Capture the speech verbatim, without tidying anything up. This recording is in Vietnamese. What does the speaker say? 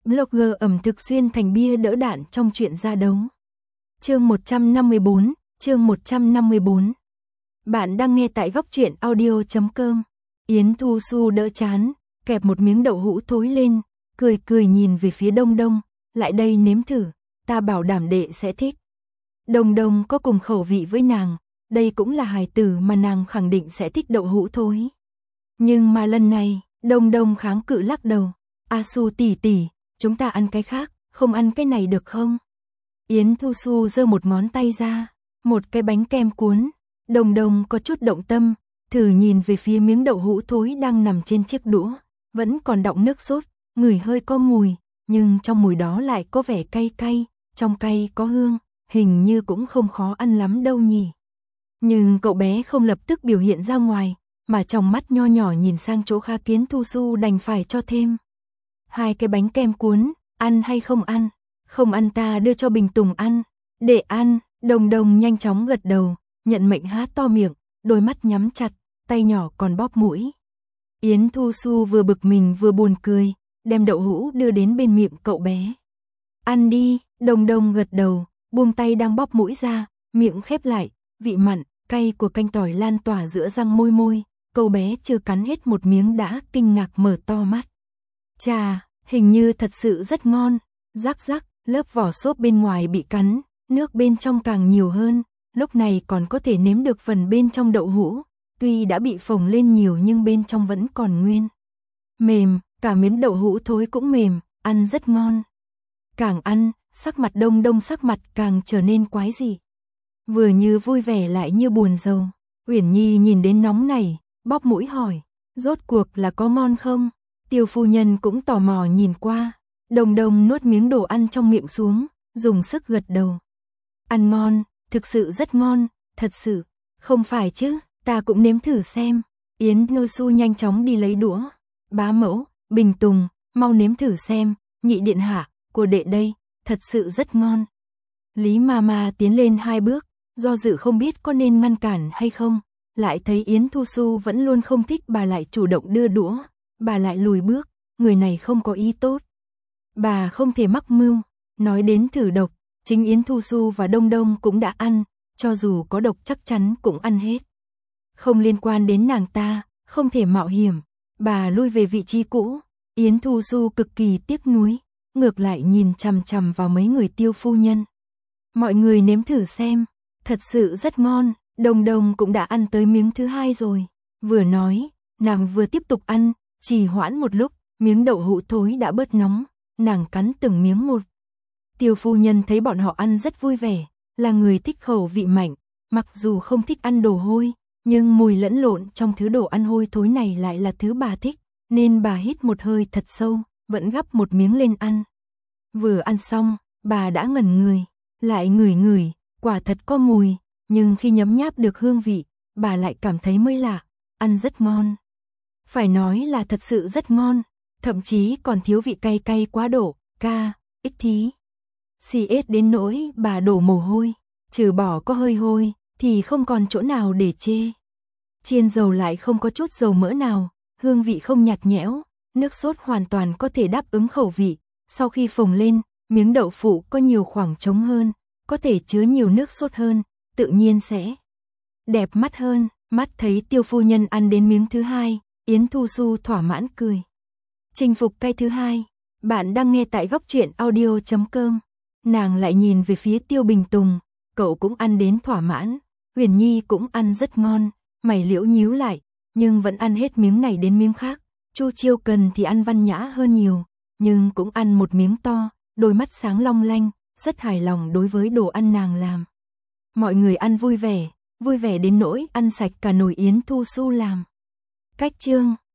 Blogger ẩm thực xuyên thành bia đỡ đạn trong chuyện ra đấu. Chương một trăm năm mươi bốn, chương một trăm năm mươi bốn. Bạn đang nghe tại góc truyện audio chấm com. Yến Thu Xu đỡ chán, kẹp một miếng đậu hũ thối lên, cười cười nhìn về phía Đông Đông, lại đây nếm thử, ta bảo đảm đệ sẽ thích. Đông Đông có cùng khẩu vị với nàng, đây cũng là hài tử mà nàng khẳng định sẽ thích đậu hũ thối. Nhưng mà lần này, Đông Đông kháng cự lắc đầu, A Xu tỷ tỷ, chúng ta ăn cái khác, không ăn cái này được không? Yến Thu Xu giơ một ngón tay ra, một cái bánh kem cuốn. Đông Đông có chút động tâm, thử nhìn về phía miếng đậu hũ thối đang nằm trên chiếc đũa, vẫn còn đọng nước sốt, ngửi hơi có mùi, nhưng trong mùi đó lại có vẻ cay cay, trong cay có hương, hình như cũng không khó ăn lắm đâu nhỉ. Nhưng cậu bé không lập tức biểu hiện ra ngoài, mà trong mắt nho nhỏ nhìn sang chỗ khác. Yến Thu Xu đành phải cho thêm hai cái bánh kem cuốn, ăn hay không ăn? Không ăn ta đưa cho Bình Tùng ăn. Để ăn, Đông Đông nhanh chóng gật đầu, nhận mệnh há to miệng, đôi mắt nhắm chặt, tay nhỏ còn bóp mũi. Yến Thu Xu vừa bực mình vừa buồn cười, đem đậu hũ đưa đến bên miệng cậu bé. Ăn đi, Đông Đông gật đầu, buông tay đang bóp mũi ra, miệng khép lại, vị mặn, cay của canh tỏi lan tỏa giữa răng môi môi, cậu bé chưa cắn hết một miếng đã kinh ngạc mở to mắt. Chà, hình như thật sự rất ngon, rắc rắc, lớp vỏ xốp bên ngoài bị cắn, nước bên trong càng nhiều hơn, lúc này còn có thể nếm được phần bên trong đậu hũ, tuy đã bị phồng lên nhiều nhưng bên trong vẫn còn nguyên. Mềm, cả miếng đậu hũ thối cũng mềm, ăn rất ngon. Càng ăn, sắc mặt Đông Đông sắc mặt càng trở nên quái dị. Vừa như vui vẻ lại như buồn rầu. Uyển Nhi nhìn đến nóng này, bóp mũi hỏi, rốt cuộc là có ngon không? Tiêu phu nhân cũng tò mò nhìn qua. Đông Đông nuốt miếng đồ ăn trong miệng xuống, dùng sức gật đầu. Ăn ngon, thực sự rất ngon, thật sự. Không phải chứ, ta cũng nếm thử xem. Yến Thu Xu nhanh chóng đi lấy đũa. Bá mẫu, Bình Tùng, mau nếm thử xem, nhị điện hạ, của đệ đây, thật sự rất ngon. Lý Mama tiến lên hai bước, do dự không biết có nên ngăn cản hay không, lại thấy Yến Thu Xu vẫn luôn không thích, bà lại chủ động đưa đũa, bà lại lùi bước, người này không có ý tốt. Bà không thể mắc mưu, nói đến thử độc, chính Yến Thu Xu và Đông Đông cũng đã ăn, cho dù có độc chắc chắn cũng ăn hết. Không liên quan đến nàng ta, không thể mạo hiểm, bà lui về vị trí cũ. Yến Thu Xu cực kỳ tiếc nuối, ngược lại nhìn chằm chằm vào mấy người Tiêu phu nhân. Mọi người nếm thử xem, thật sự rất ngon. Đông Đông cũng đã ăn tới miếng thứ hai rồi, vừa nói, nàng vừa tiếp tục ăn, trì hoãn một lúc, miếng đậu hũ thối đã bớt nóng, nàng cắn từng miếng một. Tiêu phu nhân thấy bọn họ ăn rất vui vẻ, là người thích khẩu vị mạnh, mặc dù không thích ăn đồ hôi, nhưng mùi lẫn lộn trong thứ đồ ăn hôi thối này lại là thứ bà thích, nên bà hít một hơi thật sâu, vẫn gắp một miếng lên ăn. Vừa ăn xong, bà đã ngẩn người, lại ngửi ngửi, quả thật có mùi, nhưng khi nhấm nháp được hương vị, bà lại cảm thấy mới lạ, ăn rất ngon. Phải nói là thật sự rất ngon, thậm chí còn thiếu vị cay cay quá độ, ca, ích thí. Xì ết đến nỗi bà đổ mồ hôi, trừ bỏ có hơi hôi, thì không còn chỗ nào để chê. Chiên dầu lại không có chút dầu mỡ nào, hương vị không nhạt nhẽo, nước sốt hoàn toàn có thể đáp ứng khẩu vị. Sau khi phồng lên, miếng đậu phụ có nhiều khoảng trống hơn, có thể chứa nhiều nước sốt hơn, tự nhiên sẽ đẹp mắt hơn. Mắt thấy Tiêu phu nhân ăn đến miếng thứ hai, Yến Thu Xu thỏa mãn cười. Chinh phục cái thứ hai, bạn đang nghe tại góc truyện audio chấm com. Nàng lại nhìn về phía Tiêu Bình Tùng, cậu cũng ăn đến thỏa mãn. Uyển Nhi cũng ăn rất ngon, mày liễu nhíu lại, nhưng vẫn ăn hết miếng này đến miếng khác. Chu Chiêu Cần thì ăn văn nhã hơn nhiều, nhưng cũng ăn một miếng to, đôi mắt sáng long lanh, rất hài lòng đối với đồ ăn nàng làm. Mọi người ăn vui vẻ, vui vẻ đến nỗi ăn sạch cả nồi Yến Thu Xu làm. Cách chương